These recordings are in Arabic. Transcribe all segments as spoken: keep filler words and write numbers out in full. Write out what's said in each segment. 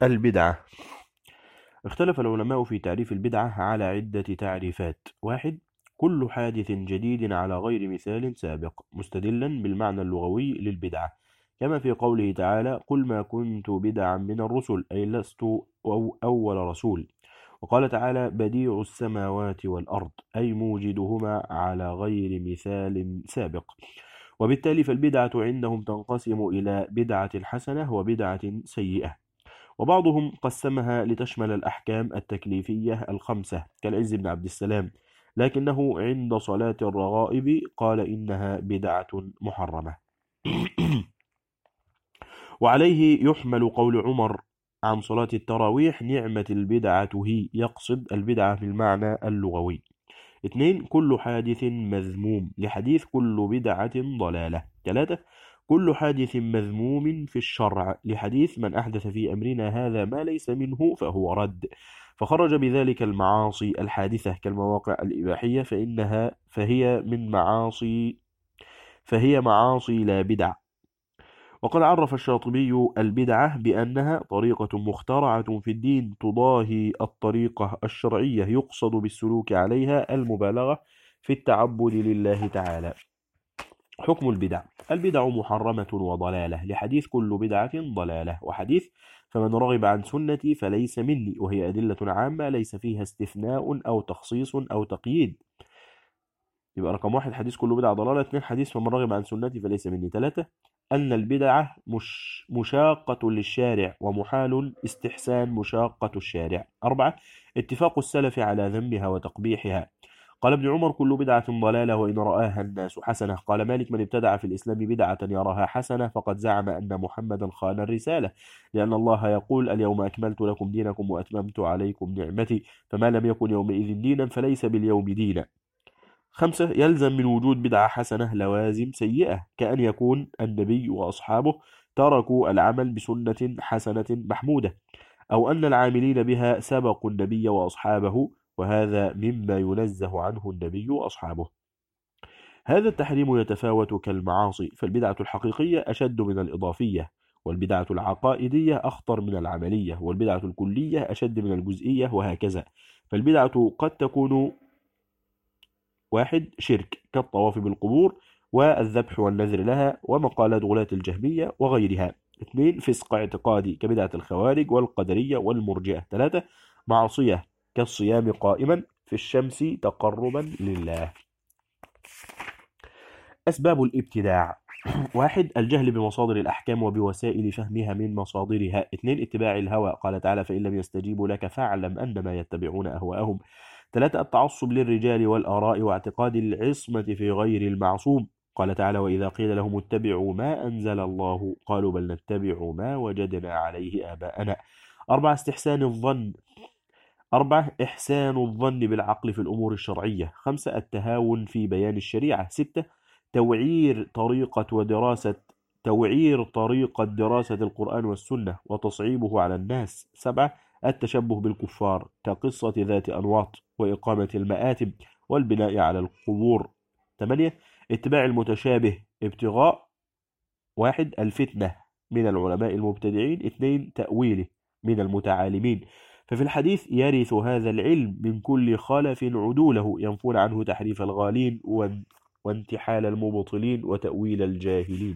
البدعة. اختلف العلماء في تعريف البدعة على عدة تعريفات. واحد: كل حادث جديد على غير مثال سابق، مستدلا بالمعنى اللغوي للبدعة، كما في قوله تعالى: قل ما كنت بدعا من الرسل، أي لست أو أول رسول. وقال تعالى: بديع السماوات والأرض، أي موجدهما على غير مثال سابق. وبالتالي فالبدعة عندهم تنقسم إلى بدعة حسنة وبدعة سيئة، وبعضهم قسمها لتشمل الأحكام التكليفية الخمسة كالعز بن عبد السلام، لكنه عند صلاة الرغائب قال إنها بدعة محرمة. وعليه يحمل قول عمر عن صلاة التراويح: نعمة البدعة هي، يقصد البدعة بالمعنى اللغوي. اثنين: كل حادث مذموم، لحديث كل بدعة ضلالة. ثلاثة: كل حادث مذموم في الشرع، لحديث من أحدث في أمرنا هذا ما ليس منه فهو رد. فخرج بذلك المعاصي الحادثة كالمواقع الإباحية، فإنها فهي من معاصي فهي معاصي لا بدع. وقد عرف الشاطبي البدعة بأنها طريقة مخترعة في الدين تضاهي الطريقة الشرعية، يقصد بالسلوك عليها المبالغة في التعبد لله تعالى. حكم البدع: البدع محرمة وضلالة، لحديث كل بدعة ضلالة، وحديث فمن رغب عن سنتي فليس مني، وهي أدلة عامة ليس فيها استثناء أو تخصيص أو تقييد. يبقى رقم واحد حديث كل بدعة ضلالة. اثنين حديث فمن رغب عن سنتي فليس مني. ثلاثة أن البدعة مش مشاقة للشارع، ومحال استحسان مشاقة الشارع. أربعة اتفاق السلف على ذمها وتقبيحها. قال ابن عمر: كل بدعة ضلالة وإن رآها الناس حسنة. قال مالك: من ابتدع في الإسلام بدعة يراها حسنة فقد زعم أن محمدا خان الرسالة، لأن الله يقول: اليوم أكملت لكم دينكم وأتممت عليكم نعمتي، فما لم يكن يومئذ دينا فليس باليوم دينا. خمسة يلزم من وجود بدعة حسنة لوازم سيئة، كأن يكون النبي وأصحابه تركوا العمل بسنة حسنة محمودة، أو أن العاملين بها سبقوا النبي وأصحابه، وهذا مما ينزه عنه النبي وأصحابه. هذا التحريم يتفاوت كالمعاصي، فالبدعة الحقيقية أشد من الإضافية، والبدعة العقائدية أخطر من العملية، والبدعة الكلية أشد من الجزئية، وهكذا. فالبدعة قد تكون: واحد شرك كالطواف بالقبور والذبح والنذر لها ومقالات غلاة الجهمية وغيرها. اثنين فسق اعتقادي كبدعة الخوارج والقدرية والمرجئة. ثلاثة معصية كالصيام قائما في الشمس تقربا لله. أسباب الابتداع: واحد الجهل بمصادر الأحكام وبوسائل فهمها من مصادرها. اثنين اتباع الهوى، قال تعالى: فإن لم يستجيبوا لك فاعلم أنما يتبعون أهواءهم. ثلاثة التعصب للرجال والآراء واعتقاد العصمة في غير المعصوم، قال تعالى: وإذا قيل لهم اتبعوا ما أنزل الله قالوا بل نتبع ما وجدنا عليه آباءنا. أربعة استحسان الظن أربعة إحسان الظن بالعقل في الأمور الشرعية. خمسة التهاون في بيان الشريعة. ستة توعير طريقة ودراسة توعير طريقة دراسة القرآن والسنة وتصعيبه على الناس. سبعة التشبه بالكفار كقصة ذات أنواط وإقامة المآتم والبناء على القبور. ثمانية اتباع المتشابه ابتغاء: واحد الفتنة من العلماء المبتدعين. اثنين تأويله من المتعالمين. ففي الحديث: يرث هذا العلم من كل خلف عدوله، ينفون عنه تحريف الغالين وانتحال المبطلين وتأويل الجاهلين.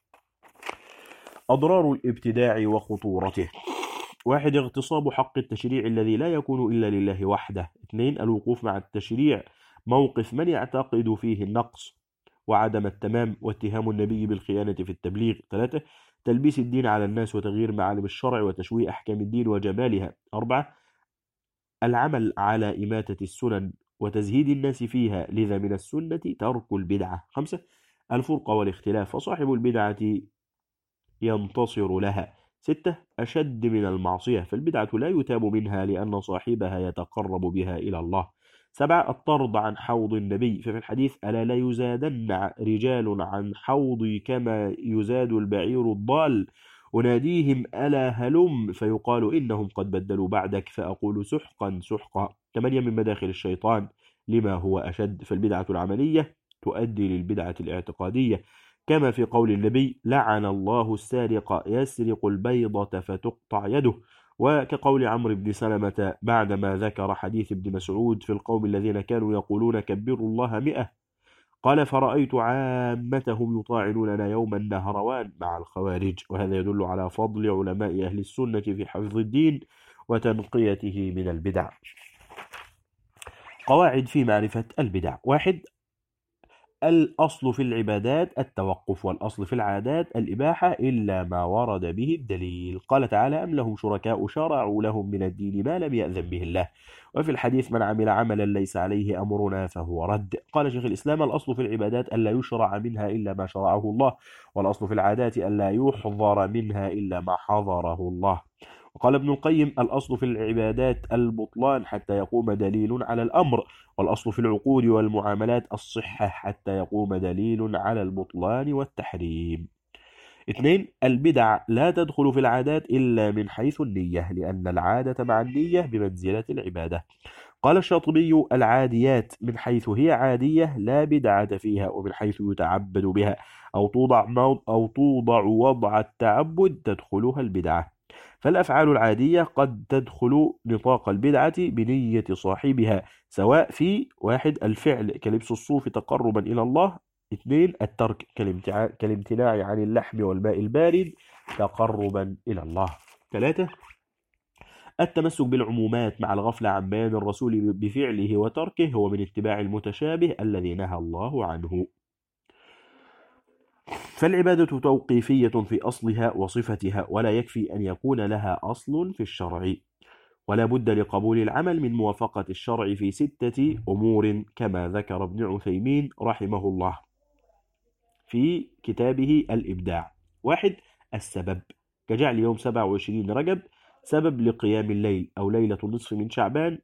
أضرار الابتداع وخطورته: واحد اغتصاب حق التشريع الذي لا يكون إلا لله وحده. اثنين الوقوف مع التشريع موقف من يعتقد فيه النقص وعدم التمام واتهام النبي بالخيانة في التبليغ. ثلاثة تلبيس الدين على الناس وتغيير معالم الشرع وتشويه أحكام الدين وجمالها. أربعة العمل على إماتة السنن وتزهيد الناس فيها، لذا من السنة ترك البدعة. خمسة الفرقة والاختلاف، فصاحب البدعة ينتصر لها. ستة أشد من المعصية، فالبدعة لا يتاب منها لأن صاحبها يتقرب بها إلى الله. سبعة الطرد عن حوض النبي، ففي الحديث: ألا لا يزادن رجال عن حوضي كما يزاد البعير الضال، أناديهم ألا هلم فيقال إنهم قد بدلوا بعدك فأقول سحقا سحقا. ثمانية من مداخل الشيطان لما هو أشد، فالبدعة العملية تؤدي للبدعة الاعتقادية، كما في قول النبي: لعن الله السارق يسرق البيضة فتقطع يده، وكقول عمرو بن سلمة بعدما ذكر حديث ابن مسعود في القوم الذين كانوا يقولون كبروا الله مئة، قال فرأيت عامتهم يطاعنوننا يوم النهروان مع الخوارج. وهذا يدل على فضل علماء أهل السنة في حفظ الدين وتنقيته من البدع. قواعد في معرفة البدع: واحد، الأصل في العبادات التوقف، والأصل في العادات الإباحة إلا ما ورد به الدليل. قال تعالى: أم لهم شركاء شرعوا لهم من الدين ما لم يأذن به الله. وفي الحديث: من عمل عملا ليس عليه أمرنا فهو رد. قال شيخ الإسلام: الأصل في العبادات ألا يشرع منها إلا ما شرعه الله، والأصل في العادات ألا يحضر منها إلا ما حضره الله. وقال ابن القيم: الأصل في العبادات البطلان حتى يقوم دليل على الأمر، والأصل في العقود والمعاملات الصحة حتى يقوم دليل على البطلان والتحريم. اثنين، البدع لا تدخل في العادات إلا من حيث النية، لأن العادة مع النية بمنزلة العبادة. قال الشاطبي: العاديات من حيث هي عادية لا بدعة فيها، ومن حيث يتعبد بها أو توضع أو توضع وضع التعبد تدخلها البدعة. فالأفعال العادية قد تدخل نطاق البدعة بنية صاحبها، سواء في: واحد، الفعل كلبس الصوف تقربا إلى الله. اثنين، الترك كالامتناع عن اللحم والماء البارد تقربا إلى الله. ثلاثة، التمسك بالعمومات مع الغفلة عن بيان الرسول بفعله وتركه هو من اتباع المتشابه الذي نهى الله عنه. فالعبادة توقيفية في أصلها وصفتها، ولا يكفي أن يكون لها أصل في الشرع، ولا بد لقبول العمل من موافقة الشرع في ستة أمور كما ذكر ابن عثيمين رحمه الله في كتابه الإبداع. واحد، السبب، كجعل يوم سبعة وعشرين رجب سبب لقيام الليل، أو ليلة النصف من شعبان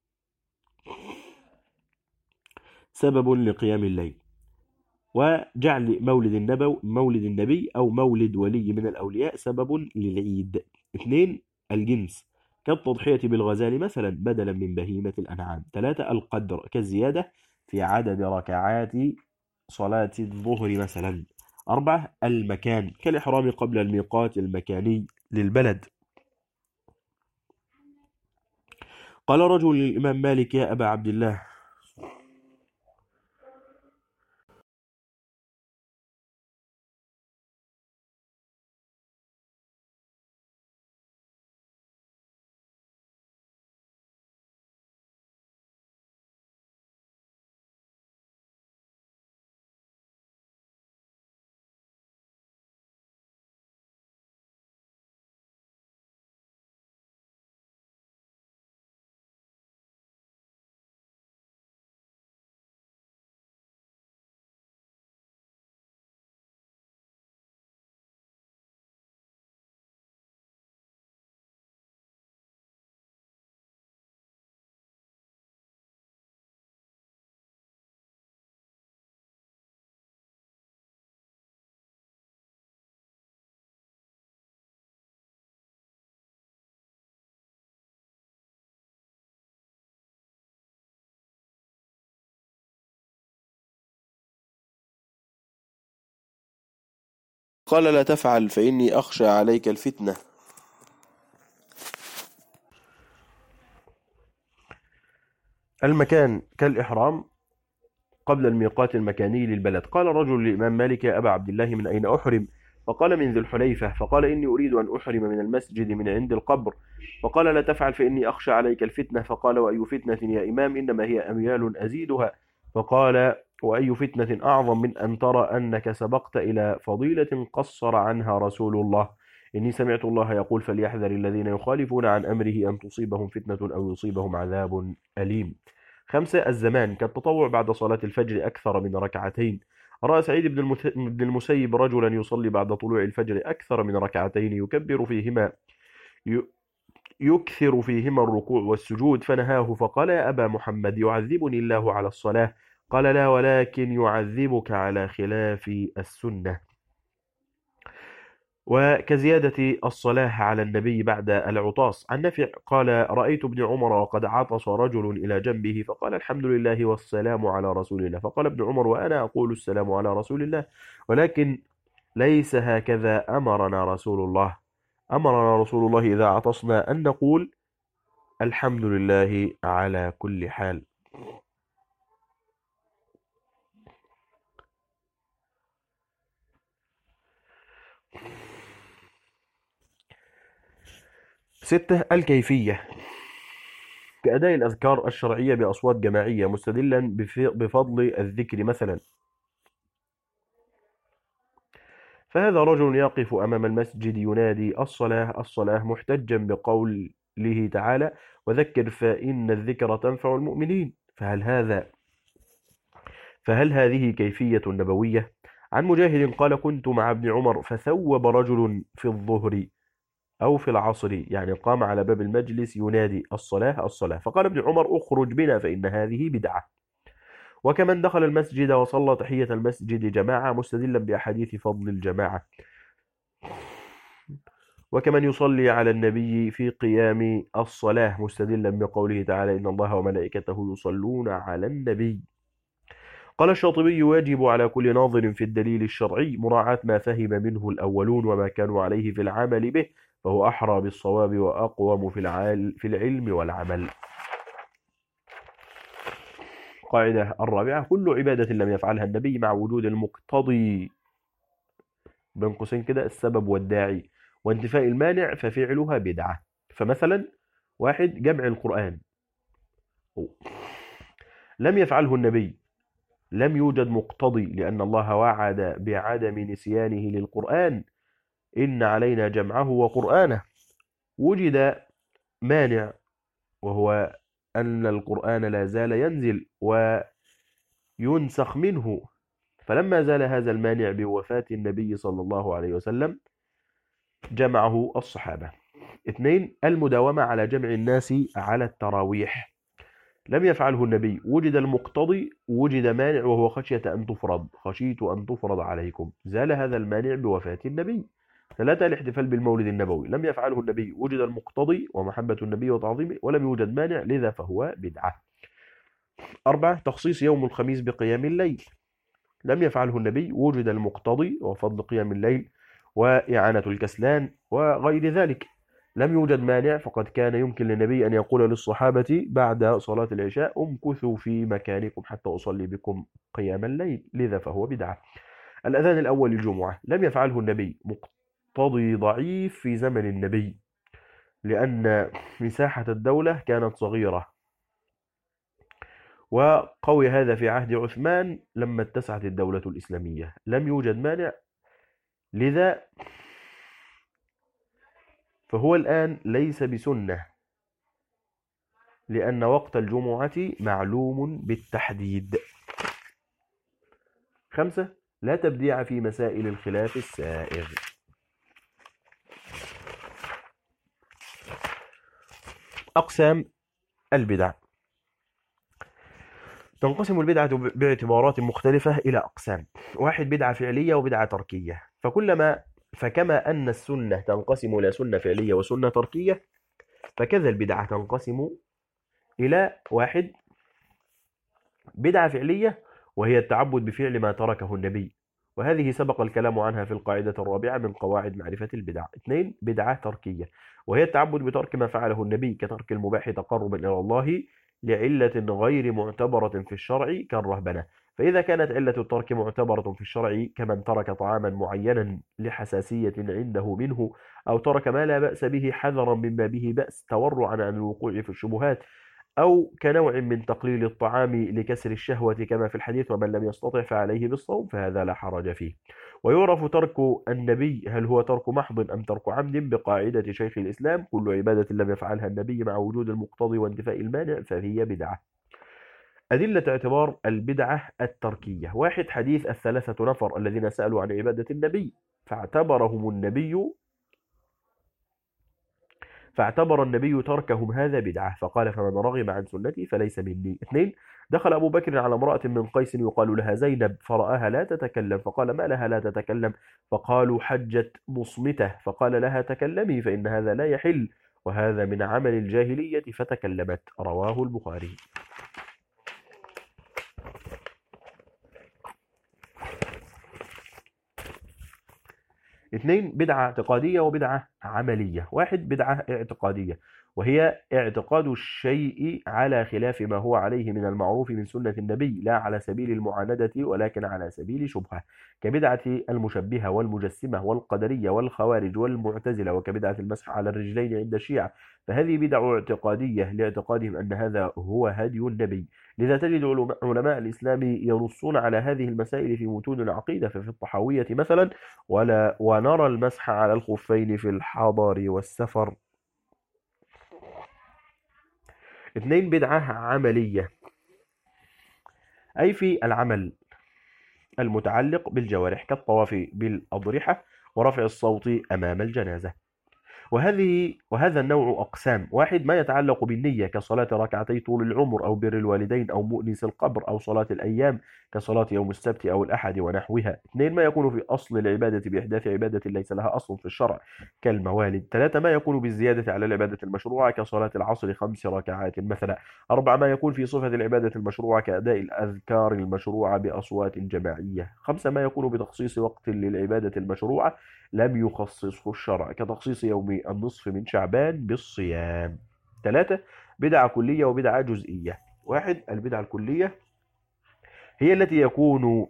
سبب لقيام الليل. وجعل مولد النبي مولد النبي أو مولد ولي من الأولياء سبب للعيد. اثنين، الجنس، كالتضحية بالغزال مثلا بدلا من بهيمة الأنعام. ثلاثة، القدر، كالزيادة في عدد ركعات صلاة الظهر مثلا. أربعة، المكان، كالإحرام قبل الميقات المكاني للبلد. قال رجل للإمام مالك: يا أبا عبد الله، قال: لا تفعل فإني أخشى عليك الفتنة. المكان، كالإحرام قبل الميقات المكاني للبلد. قال رجل للإمام مالك: يا أبا عبد الله، من أين أحرم؟ فقال: من ذي الحليفة. فقال: إني أريد أن أحرم من المسجد من عند القبر. فقال: لا تفعل فإني أخشى عليك الفتنة. فقال: وأي فتنة يا إمام؟ إنما هي أميال أزيدها. فقال: وأي فتنة أعظم من أن ترى أنك سبقت إلى فضيلة قصر عنها رسول الله؟ إني سمعت الله يقول: فليحذر الذين يخالفون عن أمره أن تصيبهم فتنة أو يصيبهم عذاب أليم. خمسة، الزمان، كالتطوع بعد صلاة الفجر أكثر من ركعتين. رأى سعيد بن المسيب رجلا يصلي بعد طلوع الفجر أكثر من ركعتين يكبر فيهما يكثر فيهما الركوع والسجود، فنهاه فقال: يا أبا محمد، يعذبني الله على الصلاة؟ قال: لا، ولكن يعذبك على خلاف السنة. وكزيادة الصلاة على النبي بعد العطاس. عن نافع قال: رأيت ابن عمر وقد عطس رجل إلى جنبه فقال: الحمد لله والسلام على رسول الله. فقال ابن عمر: وأنا أقول السلام على رسول الله، ولكن ليس هكذا أمرنا رسول الله. أمرنا رسول الله إذا عطسنا أن نقول الحمد لله على كل حال. ستة الكيفية بأداء الأذكار الشرعية بأصوات جماعية مستدلا بفضل الذكر مثلا. فهذا رجل يقف أمام المسجد ينادي الصلاة الصلاة محتجا بقوله تعالى وذكر فإن الذكر تنفع المؤمنين. فهل هذا فهل هذه كيفية نبوية؟ عن مجاهد قال كنت مع ابن عمر فثوب رجل في الظهر أو في العصر، يعني قام على باب المجلس ينادي الصلاة الصلاة، فقال ابن عمر اخرج بنا فإن هذه بدعة. وكمن دخل المسجد وصلى تحية المسجد جماعة مستدلا بأحاديث فضل الجماعة. وكمن يصلي على النبي في قيام الصلاة مستدلا بقوله تعالى إن الله وملائكته يصلون على النبي. قال الشاطبي يجب على كل ناظر في الدليل الشرعي مراعاة ما فهم منه الأولون وما كانوا عليه في العمل به، فهو أحرى بالصواب وأقوم في العلم والعمل. قاعدة الرابعة كل عبادة لم يفعلها النبي مع وجود المقتضي بين قوسين كده السبب والداعي وانتفاء المانع ففعلها بدعة. فمثلا واحد جمع القرآن لم يفعله النبي، لم يوجد مقتضي لأن الله وعد بعدم نسيانه للقرآن إن علينا جمعه وقرآنه. وجد مانع وهو أن القرآن لا زال ينزل وينسخ منه، فلما زال هذا المانع بوفاة النبي صلى الله عليه وسلم جمعه الصحابة. اثنين المداومة على جمع الناس على التراويح لم يفعله النبي، وجد المقتضي وجد مانع وهو خشية أن تفرض خشيت أن تفرض عليكم، زال هذا المانع بوفاة النبي. ثلاثة الاحتفال بالمولد النبوي لم يفعله النبي، وجد المقتضي ومحبة النبي وتعظيمه ولم يوجد مانع لذا فهو بدعة. أربعة تخصيص يوم الخميس بقيام الليل لم يفعله النبي، وجد المقتضي وفضل قيام الليل وإعانة الكسلان وغير ذلك، لم يوجد مانع، فقد كان يمكن للنبي أن يقول للصحابة بعد صلاة العشاء امكثوا في مكانكم حتى أصلي بكم قيام الليل، لذا فهو بدعة. الأذان الأول للجمعة لم يفعله النبي، مقتضي ضعيف في زمن النبي لأن مساحة الدولة كانت صغيرة، وقوي هذا في عهد عثمان لما اتسعت الدولة الإسلامية، لم يوجد مانع، لذا فهو الآن ليس بسنة لأن وقت الجمعة معلوم بالتحديد. خمسة لا تبديع في مسائل الخلاف السائغ. أقسام البدع تنقسم البدعة باعتبارات مختلفة إلى أقسام. واحد بدعة فعلية وبدعة تركية، فكلما فكما أن السنة تنقسم إلى سنة فعلية وسنة تركية، فكذا البدعة تنقسم إلى واحد بدعة فعلية وهي التعبد بفعل ما تركه النبي، وهذه سبق الكلام عنها في القاعدة الرابعة من قواعد معرفة البدع. اثنين بدعة تركية وهي التعبد بترك ما فعله النبي كترك المباح تقربا إلى الله لعلة غير معتبرة في الشرع كالرهبنة، فإذا كانت علة الترك معتبرة في الشرع كمن ترك طعاما معينا لحساسية عنده منه، أو ترك ما لا بأس به حذرا مما به بأس تورعا عن الوقوع في الشبهات، أو كنوع من تقليل الطعام لكسر الشهوة كما في الحديث ومن لم يستطع فعليه بالصوم، فهذا لا حرج فيه. ويعرف ترك النبي هل هو ترك محض أم ترك عمد بقاعدة شيخ الإسلام كل عبادة لم يفعلها النبي مع وجود المقتضي وانتفاء المانع فهي بدعة. أدلة اعتبار البدعة التركية. واحد حديث الثلاثة نفر الذين سألوا عن عبادة النبي فاعتبرهم النبي فاعتبر النبي تركهم هذا بدعة فقال فمن رغب عن سنتي فليس مني. اثنين دخل أبو بكر على امرأة من قيس يقال لها زينب فرآها لا تتكلم فقال ما لها لا تتكلم، فقالوا حجت مصمتة، فقال لها تكلمي فإن هذا لا يحل وهذا من عمل الجاهلية فتكلمت. رواه البخاري. اثنين بدعة اعتقادية وبدعة عملية. واحد بدعة اعتقادية، وهي اعتقاد الشيء على خلاف ما هو عليه من المعروف من سنة النبي، لا على سبيل المعاندة ولكن على سبيل شبهة، كبدعة المشبهة والمجسمة والقدرية والخوارج والمعتزلة، وكبدعة المسح على الرجلين عند الشيعة. فهذه بدع اعتقادية لاعتقادهم أن هذا هو هدي النبي. لذا تجد علماء علماء الإسلام ينصون على هذه المسائل في متون العقيدة، ففي الطحاوية مثلا: ولا ونرى المسح على الخفين في الحضر والسفر. اثنين بدعة عملية، أي في العمل المتعلق بالجوارح، كالطواف بالأضرحة ورفع الصوت أمام الجنازة. وهذه وهذا النوع أقسام: واحد ما يتعلق بالنية، كصلاة ركعتي طول العمر أو بر الوالدين أو مؤنس القبر أو صلاة الأيام كصلاة يوم السبت أو الأحد ونحوها. اثنين ما يكون في أصل العبادة بإحداث عبادة ليس لها أصل في الشرع كالموالد. ثلاثة ما يكون بالزيادة على العبادة المشروعة كصلاة العصر خمس ركعات مثلا. أربعة ما يكون في صفة العبادة المشروعة كأداء الأذكار المشروعة بأصوات جماعية. خمسة ما يكون بتخصيص وقت للعبادة المشروعة لم يخصصه الشرع، كتخصيص يوم النصف من شعبان بالصيام. ثلاثة بدعة كلية وبدعة جزئية. واحد البدعة الكلية هي التي يكون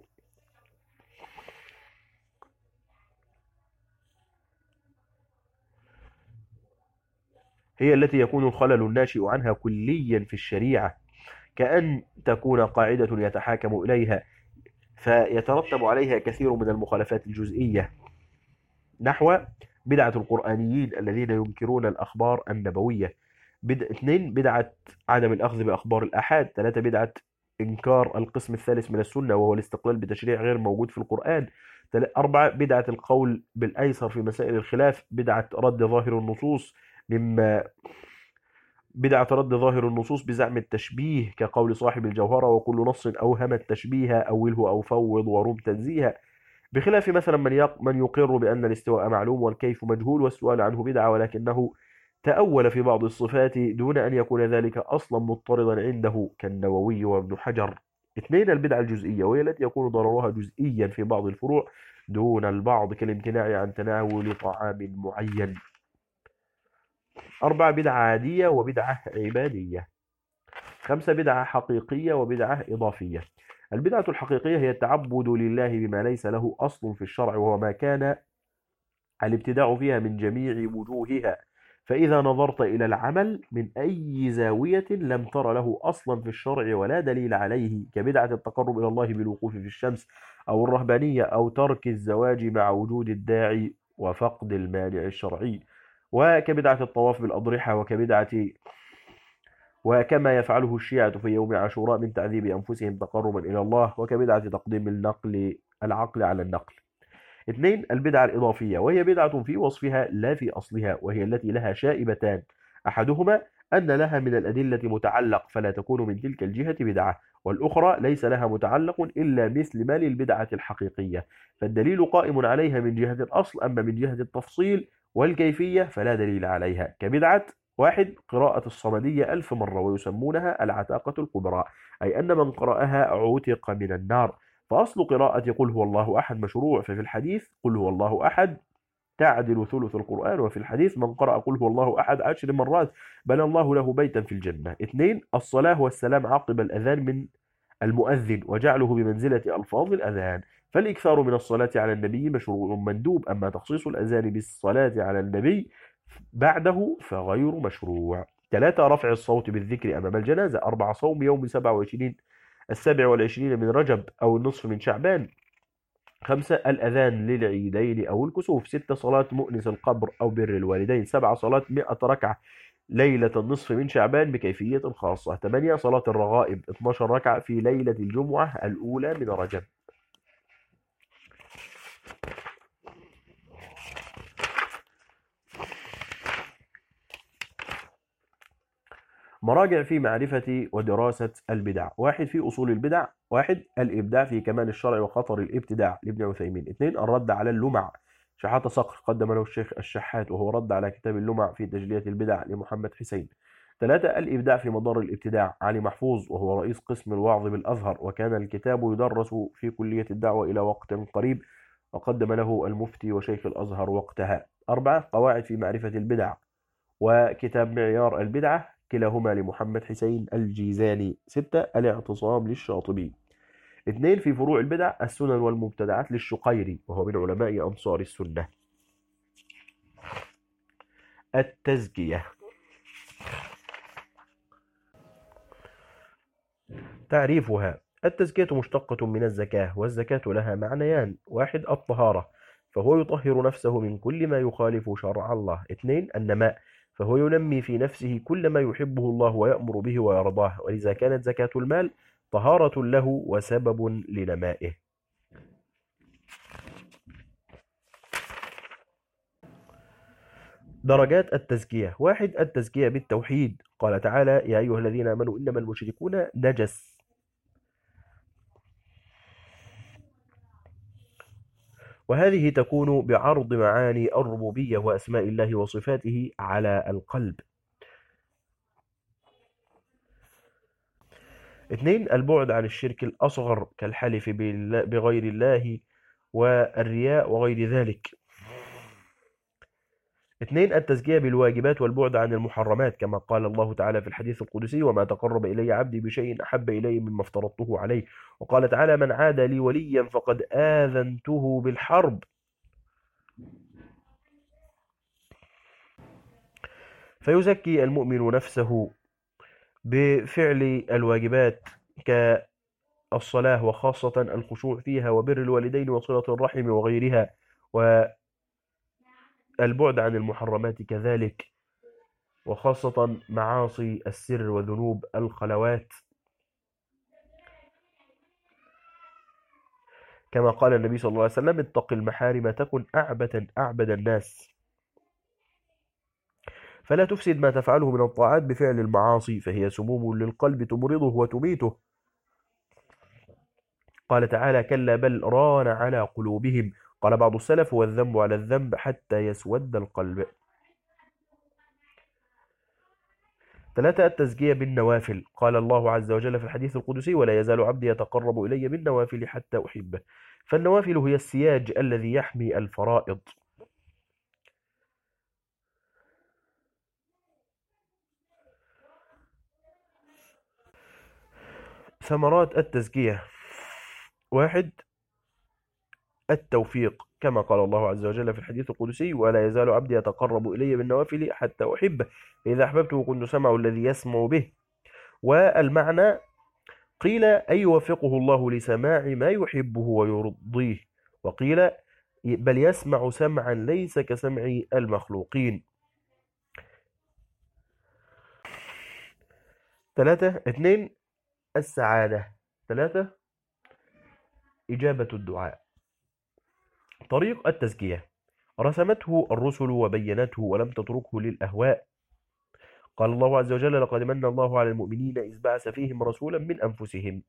هي التي يكون الخلل الناشئ عنها كليا في الشريعة، كأن تكون قاعدة يتحاكم إليها فيترتب عليها كثير من المخالفات الجزئية، نحو بدعة القرآنيين الذين ينكرون الأخبار النبوية. بد... اثنين بدعة عدم الأخذ بأخبار الآحاد. ثلاثة بدعة إنكار القسم الثالث من السنة وهو الاستقلال بتشريع غير موجود في القرآن. تل- أربعة بدعة القول بالأيسر في مسائل الخلاف. بدعة رد ظاهر النصوص، مما بدعة رد ظاهر النصوص بزعم التشبيه، كقول صاحب الجوهرة: وكل نص أوهم التشبيه أوله أو فوض ورم تنزيها. بخلاف مثلا من يق... من يقر بأن الاستواء معلوم والكيف مجهول والسؤال عنه بدعة، ولكنه تأول في بعض الصفات دون أن يكون ذلك أصلا مضطردا عنده، كالنووي وابن حجر. اثنين البدعة الجزئية، وهي التي يكون ضررها جزئيا في بعض الفروع دون البعض، كالامتناع عن تناول طعام معين. أربعة بدعة عادية وبدعة عبادية. خمسة بدعة حقيقية وبدعة إضافية. البدعة الحقيقية هي التعبد لله بما ليس له أصل في الشرع، وهو ما كان الابتداع فيها من جميع وجوهها، فإذا نظرت إلى العمل من أي زاوية لم تر له أصلا في الشرع ولا دليل عليه، كبدعة التقرب إلى الله بالوقوف في الشمس أو الرهبانية أو ترك الزواج مع وجود الداعي وفقد المانع الشرعي، وكبدعة الطواف بالأضرحة، وكبدعة وكما يفعله الشيعة في يوم عاشوراء من تعذيب أنفسهم تقربا إلى الله، وكبدعة تقديم النقل العقل على النقل. اثنين البدعة الإضافية، وهي بدعة في وصفها لا في أصلها، وهي التي لها شائبتان: أحدهما أن لها من الأدلة متعلق فلا تكون من تلك الجهة بدعة، والأخرى ليس لها متعلق إلا مثل ما للبدعة الحقيقية، فالدليل قائم عليها من جهة الأصل، أما من جهة التفصيل والكيفية فلا دليل عليها، كبدعة: واحد قراءة الصمدية ألف مرة ويسمونها العتاقة الكبرى، أي أن من قرأها عتق من النار. فأصل قراءة قل هو الله أحد مشروع، ففي الحديث قل هو الله أحد تعدل ثلث القرآن، وفي الحديث من قرأ قل هو الله أحد عشر مرات بنى الله له بيتا في الجنة. اثنين الصلاة والسلام عقب الأذان من المؤذن وجعله بمنزلة ألفاظ الأذان، فالإكثار من الصلاة على النبي مشروع مندوب، أما تخصيص الأذان بالصلاة على النبي بعده فغير مشروع. ثلاثة رفع الصوت بالذكر أمام الجنازة. أربعة صوم يوم سبعة وعشرين السابع والعشرين من رجب أو النصف من شعبان. خمسة الأذان للعيدين أو الكسوف. ستة صلاة مؤنس القبر أو بر الوالدين. سبعة صلاة مئة ركعة ليلة النصف من شعبان بكيفية خاصة. ثمانية صلاة الرغائب اثنتا عشرة ركعة في ليلة الجمعة الأولى من رجب. مراجع في معرفة ودراسة البدع: واحد في أصول البدع. واحد الإبداع في كمال الشرع وخطر الابتداع لابن عثيمين. اثنين الرد على اللمع. شحاتة صقر قدم له الشيخ الشحات وهو رد على كتاب اللمع في تجلية البدع لمحمد حسين. ثلاثة الإبداع في مضار الابتداع علي محفوظ وهو رئيس قسم الوعظ بالأزهر، وكان الكتاب يدرس في كلية الدعوة إلى وقت قريب، وقدم له المفتي وشيخ الأزهر وقتها. أربعة قواعد في معرفة البدع وكتاب معيار البدعة كلاهما لمحمد حسين الجيزاني. ستة الاعتصام للشاطبي. اثنين في فروع البدع السنن والمبتدعات للشقيري وهو من علماء أنصار السنة. التزكية. تعريفها: التزكية مشتقة من الزكاة، والزكاة لها معنيان: واحد الطهارة فهو يطهر نفسه من كل ما يخالف شرع الله. اثنين النماء فهو ينمي في نفسه كل ما يحبه الله ويأمر به ويرضاه، ولذا كانت زكاة المال طهارة له وسبب لنمائه. درجات التزكية: واحد التزكية بالتوحيد، قال تعالى: يا أيها الذين آمنوا إنما المشركون نجس. وهذه تكون بعرض معاني الربوبية وأسماء الله وصفاته على القلب. اثنين البعد عن الشرك الأصغر كالحلف بغير الله والرياء وغير ذلك. اثنين التزكية بالواجبات والبعد عن المحرمات كما قال الله تعالى في الحديث القدسي: وما تقرب إلي عبدي بشيء أحب إلي مما افترضته عليه. وقال تعالى: من عاد لي وليا فقد آذنته بالحرب. فيزكي المؤمن نفسه بفعل الواجبات كالصلاة وخاصة الخشوع فيها وبر الوالدين وصلة الرحم وغيرها، والبعد عن المحرمات كذلك، وخاصة معاصي السر وذنوب الخلوات، كما قال النبي صلى الله عليه وسلم: اتق المحارم تكن أعبد أعبد الناس. فلا تفسد ما تفعله من الطاعات بفعل المعاصي، فهي سموم للقلب تمرضه وتميته. قال تعالى: كلا بل ران على قلوبهم. قال بعض السلف: هو الذنب على الذنب حتى يسود القلب. ثلاثة التزكية بالنوافل، قال الله عز وجل في الحديث القدسي: ولا يزال عبدي يتقرب إلي بالنوافل حتى أحبه. فالنوافل هي السياج الذي يحمي الفرائض. ثمرات التزكية: واحد التوفيق كما قال الله عز وجل في الحديث القدسي: ولا يزال عبدي يتقرب إلي بالنوافل حتى أحبه، فإذا أحببته كنت سمعه الذي يسمع به. والمعنى قيل أن يوفقه الله لسماع ما يحبه ويرضيه، وقيل بل يسمع سمعا ليس كسمع المخلوقين. ثلاثة اثنين السعادة. ثلاثة إجابة الدعاء. طريق التزكية: رسمته الرسل وبينته ولم تتركه للأهواء. قال الله عز وجل: لقد من الله على المؤمنين إذ بعث فيهم رسولا من أنفسهم.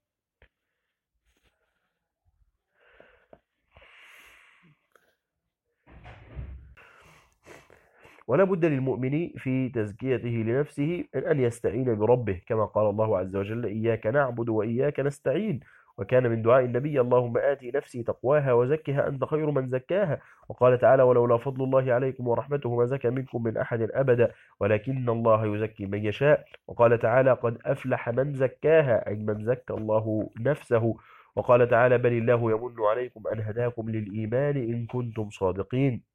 ولا بد للمؤمن في تزكيته لنفسه أن يستعين بربه، كما قال الله عز وجل: إياك نعبد وإياك نستعين. وكان من دعاء النبي: اللهم آتي نفسي تقواها وزكها أنت خير من زكاها. وقال تعالى: ولولا فضل الله عليكم ورحمته ما زكى منكم من أحد أبدا ولكن الله يزكي من يشاء. وقال تعالى: قد أفلح من زكاها، أي من زكى الله نفسه. وقال تعالى: بل الله يمن عليكم أن هداكم للإيمان إن كنتم صادقين.